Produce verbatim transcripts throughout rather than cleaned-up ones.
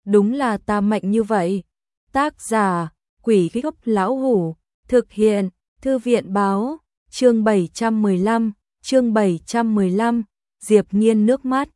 đúng là ta mạnh như vậy. Tác giả, Quỷ Gốc Lão Hủ, thực hiện, Thư viện báo, chương bảy trăm mười lăm, chương bảy trăm mười lăm, Diệp Nghiên nước mắt.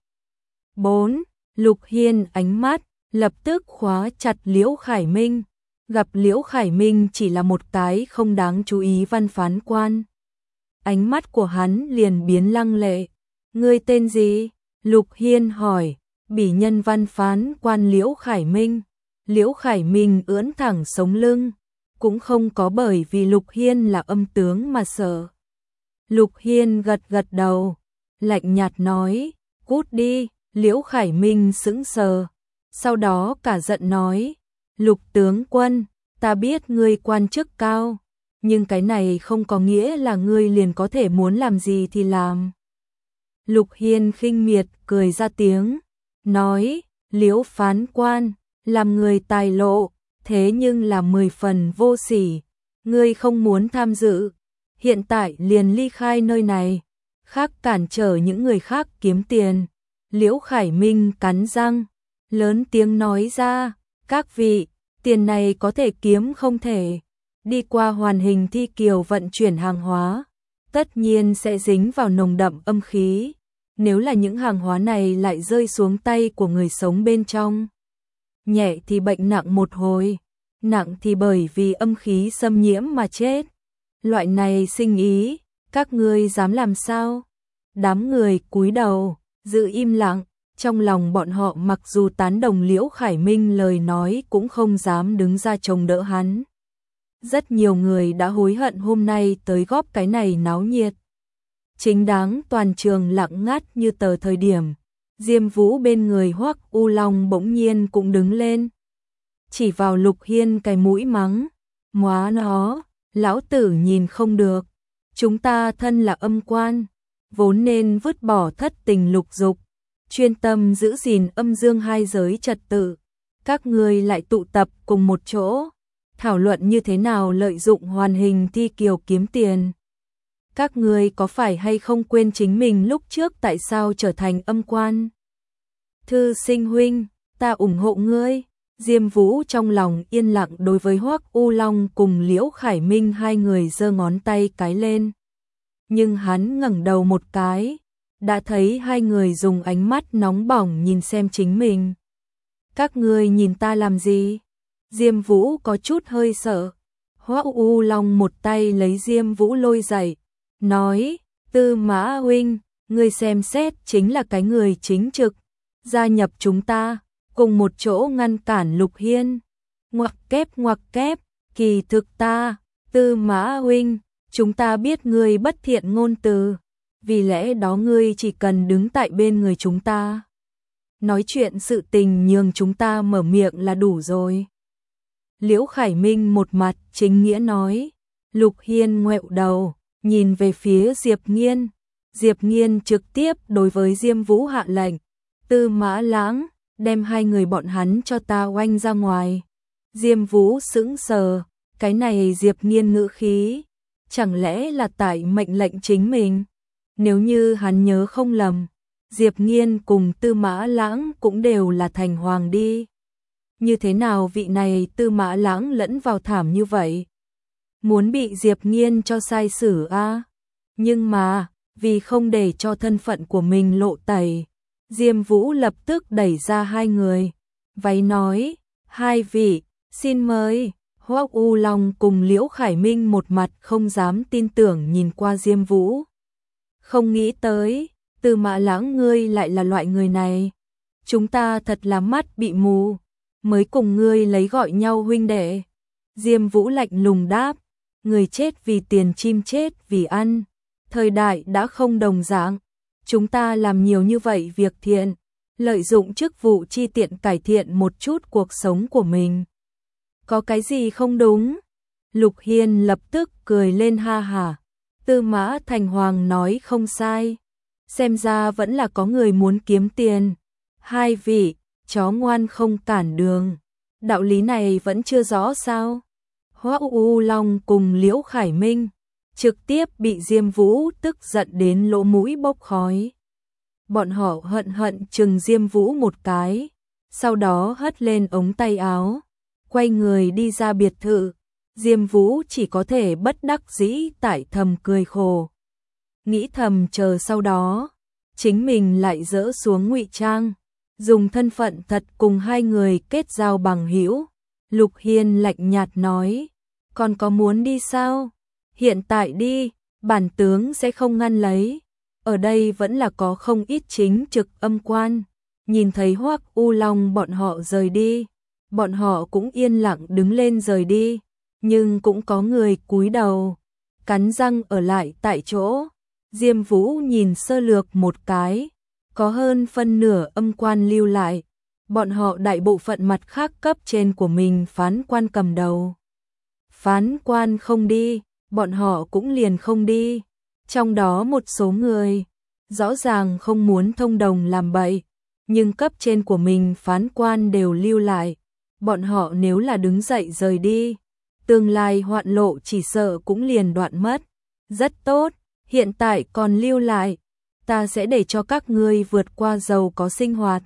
bốn. Lục Hiên ánh mắt, lập tức khóa chặt Liễu Khải Minh. Gặp Liễu Khải Minh chỉ là một cái không đáng chú ý văn phán quan. Ánh mắt của hắn liền biến lăng lệ. Ngươi tên gì? Lục Hiên hỏi. Bỉ nhân văn phán quan Liễu Khải Minh. Liễu Khải Minh ưỡn thẳng sống lưng, cũng không có bởi vì Lục Hiên là âm tướng mà sợ. Lục Hiên gật gật đầu, lạnh nhạt nói, cút đi. Liễu Khải Minh sững sờ, sau đó cả giận nói, Lục tướng quân, ta biết ngươi quan chức cao, nhưng cái này không có nghĩa là ngươi liền có thể muốn làm gì thì làm. Lục Hiên khinh miệt cười ra tiếng, nói, Liễu phán quan, làm người tài lộ, thế nhưng là mười phần vô sỉ, ngươi không muốn tham dự, hiện tại liền ly khai nơi này, khác cản trở những người khác kiếm tiền. Liễu Khải Minh cắn răng, lớn tiếng nói ra, các vị, tiền này có thể kiếm không thể, đi qua hoàn hình thi kiều vận chuyển hàng hóa, tất nhiên sẽ dính vào nồng đậm âm khí, nếu là những hàng hóa này lại rơi xuống tay của người sống bên trong. Nhẹ thì bệnh nặng một hồi, nặng thì bởi vì âm khí xâm nhiễm mà chết. Loại này sinh ý, các ngươi dám làm sao? Đám người cúi đầu, giữ im lặng, trong lòng bọn họ mặc dù tán đồng Liễu Khải Minh lời nói cũng không dám đứng ra chống đỡ hắn. Rất nhiều người đã hối hận hôm nay tới góp cái này náo nhiệt. Chính đáng toàn trường lặng ngắt như tờ thời điểm, Diêm Vũ bên người Hoắc U Long bỗng nhiên cũng đứng lên. Chỉ vào Lục Hiên cái mũi mắng, móa nó, lão tử nhìn không được, chúng ta thân là âm quan, vốn nên vứt bỏ thất tình lục dục, chuyên tâm giữ gìn âm dương hai giới trật tự, các ngươi lại tụ tập cùng một chỗ, thảo luận như thế nào lợi dụng hoàn hình thi kiều kiếm tiền. Các ngươi có phải hay không quên chính mình lúc trước tại sao trở thành âm quan? Thư sinh huynh, ta ủng hộ ngươi. Diêm Vũ trong lòng yên lặng đối với Hoắc U Long cùng Liễu Khải Minh hai người giơ ngón tay cái lên. Nhưng hắn ngẩng đầu một cái, đã thấy hai người dùng ánh mắt nóng bỏng nhìn xem chính mình. Các ngươi nhìn ta làm gì? Diêm Vũ có chút hơi sợ. Hoắc U Long một tay lấy Diêm Vũ lôi dậy, nói, Tư Mã huynh, ngươi xem xét chính là cái người chính trực, gia nhập chúng ta, cùng một chỗ ngăn cản Lục Hiên. Ngoặc kép ngoặc kép, kỳ thực ta, Tư Mã huynh, chúng ta biết ngươi bất thiện ngôn từ, vì lẽ đó ngươi chỉ cần đứng tại bên người chúng ta. Nói chuyện sự tình nhường chúng ta mở miệng là đủ rồi. Liễu Khải Minh một mặt chính nghĩa nói. Lục Hiên ngoẹo đầu, nhìn về phía Diệp Nghiên. Diệp Nghiên trực tiếp đối với Diêm Vũ hạ lệnh, Tư Mã Lãng, đem hai người bọn hắn cho ta oanh ra ngoài. Diêm Vũ sững sờ, cái này Diệp Nghiên ngữ khí, chẳng lẽ là tại mệnh lệnh chính mình? Nếu như hắn nhớ không lầm, Diệp Nghiên cùng Tư Mã Lãng cũng đều là thành hoàng đi. Như thế nào vị này Tư Mã Lãng lẫn vào thảm như vậy? Muốn bị Diệp Nghiên cho sai xử a? À? Nhưng mà, vì không để cho thân phận của mình lộ tẩy, Diêm Vũ lập tức đẩy ra hai người, váy nói, hai vị, xin mời. Hoắc U Long cùng Liễu Khải Minh một mặt không dám tin tưởng nhìn qua Diêm Vũ. Không nghĩ tới, Tư Mã Lãng ngươi lại là loại người này. Chúng ta thật là mắt bị mù, mới cùng ngươi lấy gọi nhau huynh đệ. Diêm Vũ lạnh lùng đáp, người chết vì tiền chim chết vì ăn. Thời đại đã không đồng dạng, chúng ta làm nhiều như vậy việc thiện, lợi dụng chức vụ chi tiện cải thiện một chút cuộc sống của mình. Có cái gì không đúng? Lục Hiên lập tức cười lên ha hả. Tư Mã Thành Hoàng nói không sai. Xem ra vẫn là có người muốn kiếm tiền. Hai vị, chó ngoan không cản đường. Đạo lý này vẫn chưa rõ sao? Hoắc U Long cùng Liễu Khải Minh trực tiếp bị Diêm Vũ tức giận đến lỗ mũi bốc khói. Bọn họ hận hận chừng Diêm Vũ một cái. sau đó hất lên ống tay áo, quay người đi ra biệt thự. Diêm Vũ chỉ có thể bất đắc dĩ tại thầm cười khổ. Nghĩ thầm chờ sau đó, chính mình lại dỡ xuống ngụy trang, dùng thân phận thật cùng hai người kết giao bằng hữu. Lục Hiên lạnh nhạt nói, còn có muốn đi sao? Hiện tại đi, bản tướng sẽ không ngăn lấy. Ở đây vẫn là có không ít chính trực âm quan. Nhìn thấy Hoắc U Long bọn họ rời đi, bọn họ cũng yên lặng đứng lên rời đi, nhưng cũng có người cúi đầu, cắn răng ở lại tại chỗ. Diêm Vũ nhìn sơ lược một cái, có hơn phân nửa âm quan lưu lại, bọn họ đại bộ phận mặt khác cấp trên của mình phán quan cầm đầu. Phán quan không đi, bọn họ cũng liền không đi. Trong đó một số người, rõ ràng không muốn thông đồng làm bậy, nhưng cấp trên của mình phán quan đều lưu lại. Bọn họ nếu là đứng dậy rời đi, tương lai hoạn lộ chỉ sợ cũng liền đoạn mất. Rất tốt, hiện tại còn lưu lại, ta sẽ để cho các ngươi vượt qua giàu có sinh hoạt.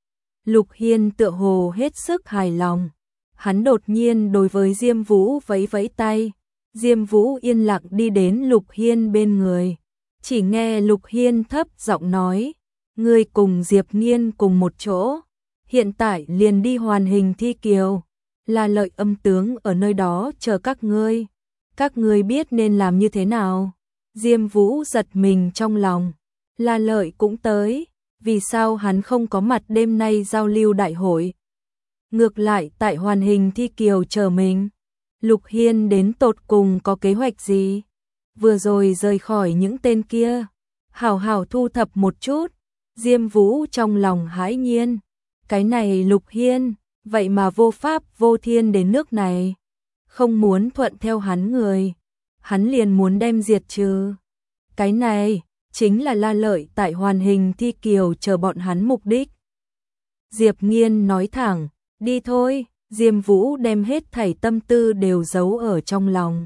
Lục Hiên tựa hồ hết sức hài lòng. Hắn đột nhiên đối với Diêm Vũ vẫy vẫy tay. Diêm Vũ yên lặng đi đến Lục Hiên bên người. Chỉ nghe Lục Hiên thấp giọng nói, ngươi cùng Diệp Nghiên cùng một chỗ, hiện tại liền đi hoàn hình thi kiều, là Lợi âm tướng ở nơi đó chờ các ngươi. Các ngươi biết nên làm như thế nào? Diêm Vũ giật mình trong lòng, là Lợi cũng tới, vì sao hắn không có mặt đêm nay giao lưu đại hội? Ngược lại tại hoàn hình thi kiều chờ mình. Lục Hiên đến tột cùng có kế hoạch gì? Vừa rồi rời khỏi những tên kia, hảo hảo thu thập một chút. Diêm Vũ trong lòng hãi nhiên, cái này Lục Hiên, vậy mà vô pháp vô thiên đến nước này, không muốn thuận theo hắn người, hắn liền muốn đem diệt trừ. Cái này chính là La Lợi tại hoàn hình thi kiều chờ bọn hắn mục đích. Diệp Nghiên nói thẳng, đi thôi. Diêm Vũ đem hết thảy tâm tư đều giấu ở trong lòng,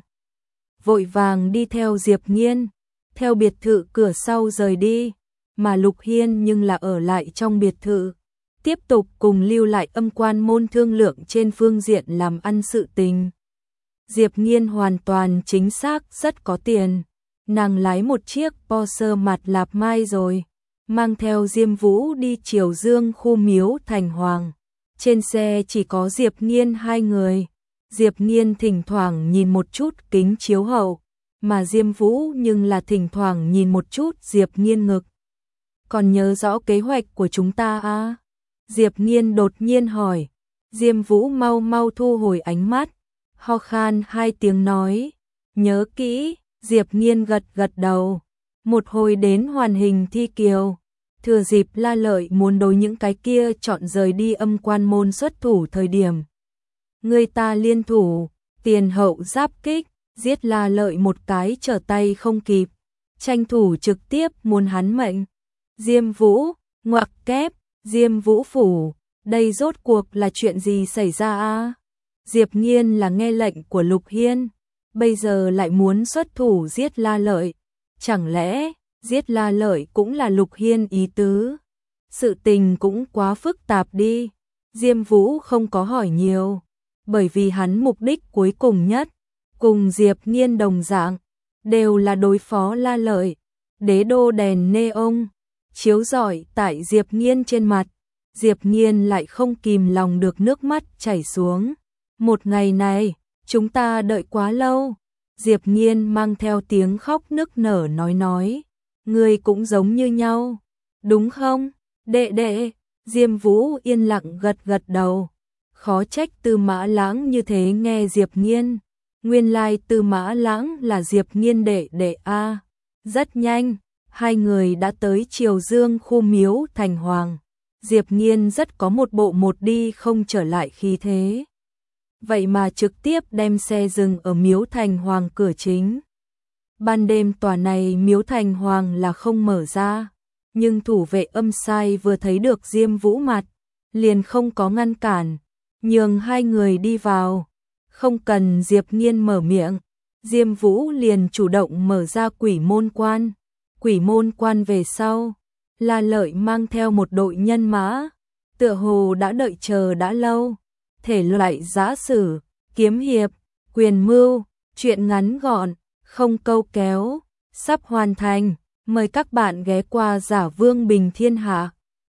vội vàng đi theo Diệp Nghiên, theo biệt thự cửa sau rời đi, mà Lục Hiên nhưng là ở lại trong biệt thự, tiếp tục cùng lưu lại âm quan môn thương lượng trên phương diện làm ăn sự tình. Diệp Nghiên hoàn toàn chính xác rất có tiền, nàng lái một chiếc Porsche mặt lạp mai rồi, mang theo Diêm Vũ đi Triều Dương khu Miếu Thành Hoàng. Trên xe chỉ có Diệp Nghiên hai người, Diệp Nghiên thỉnh thoảng nhìn một chút kính chiếu hậu, mà Diêm Vũ nhưng là thỉnh thoảng nhìn một chút Diệp Nghiên ngực. Còn nhớ rõ kế hoạch của chúng ta à? Diệp Nghiên đột nhiên hỏi. Diêm Vũ mau mau thu hồi ánh mắt, ho khan hai tiếng nói, nhớ kỹ. Diệp Nghiên gật gật đầu. Một hồi đến hoàn hình thi kiều, thừa dịp La Lợi muốn đối những cái kia chọn rời đi âm quan môn xuất thủ thời điểm, người ta liên thủ, tiền hậu giáp kích, giết La Lợi một cái trở tay không kịp, tranh thủ trực tiếp muốn hắn mệnh. Diêm Vũ, ngoặc kép, Diêm Vũ phủ, đây rốt cuộc là chuyện gì xảy ra a? Diệp Nghiên là nghe lệnh của Lục Hiên, bây giờ lại muốn xuất thủ giết La Lợi, chẳng lẽ giết La Lợi cũng là Lục Hiên ý tứ? Sự tình cũng quá phức tạp đi. Diêm Vũ không có hỏi nhiều, bởi vì hắn mục đích cuối cùng nhất, cùng Diệp Nghiên đồng dạng, đều là đối phó La Lợi. Đế đô đèn neon chiếu rọi tại Diệp Nghiên trên mặt, Diệp Nghiên lại không kìm lòng được nước mắt chảy xuống. Một ngày này, chúng ta đợi quá lâu. Diệp Nghiên mang theo tiếng khóc nức nở nói nói, người cũng giống như nhau, đúng không, đệ đệ? Diêm Vũ yên lặng gật gật đầu. Khó trách Tư Mã Lãng như thế nghe Diệp Nghiên, nguyên lai Tư Mã Lãng là Diệp Nghiên đệ đệ a. Rất nhanh, hai người đã tới Triều Dương khu Miếu Thành Hoàng. Diệp Nghiên rất có một bộ một đi không trở lại khí thế, vậy mà trực tiếp đem xe dừng ở Miếu Thành Hoàng cửa chính. Ban đêm tòa này Miếu Thành Hoàng là không mở ra, nhưng thủ vệ âm sai vừa thấy được Diêm Vũ mặt, liền không có ngăn cản, nhường hai người đi vào. Không cần Diệp Nghiên mở miệng, Diêm Vũ liền chủ động mở ra quỷ môn quan. Quỷ môn quan về sau, La Lợi mang theo một đội nhân mã, tựa hồ đã đợi chờ đã lâu. Thể loại giã sử, kiếm hiệp, quyền mưu, truyện ngắn gọn, không câu kéo, sắp hoàn thành. Mời các bạn ghé qua Giả Vương Bình Thiên Hạ.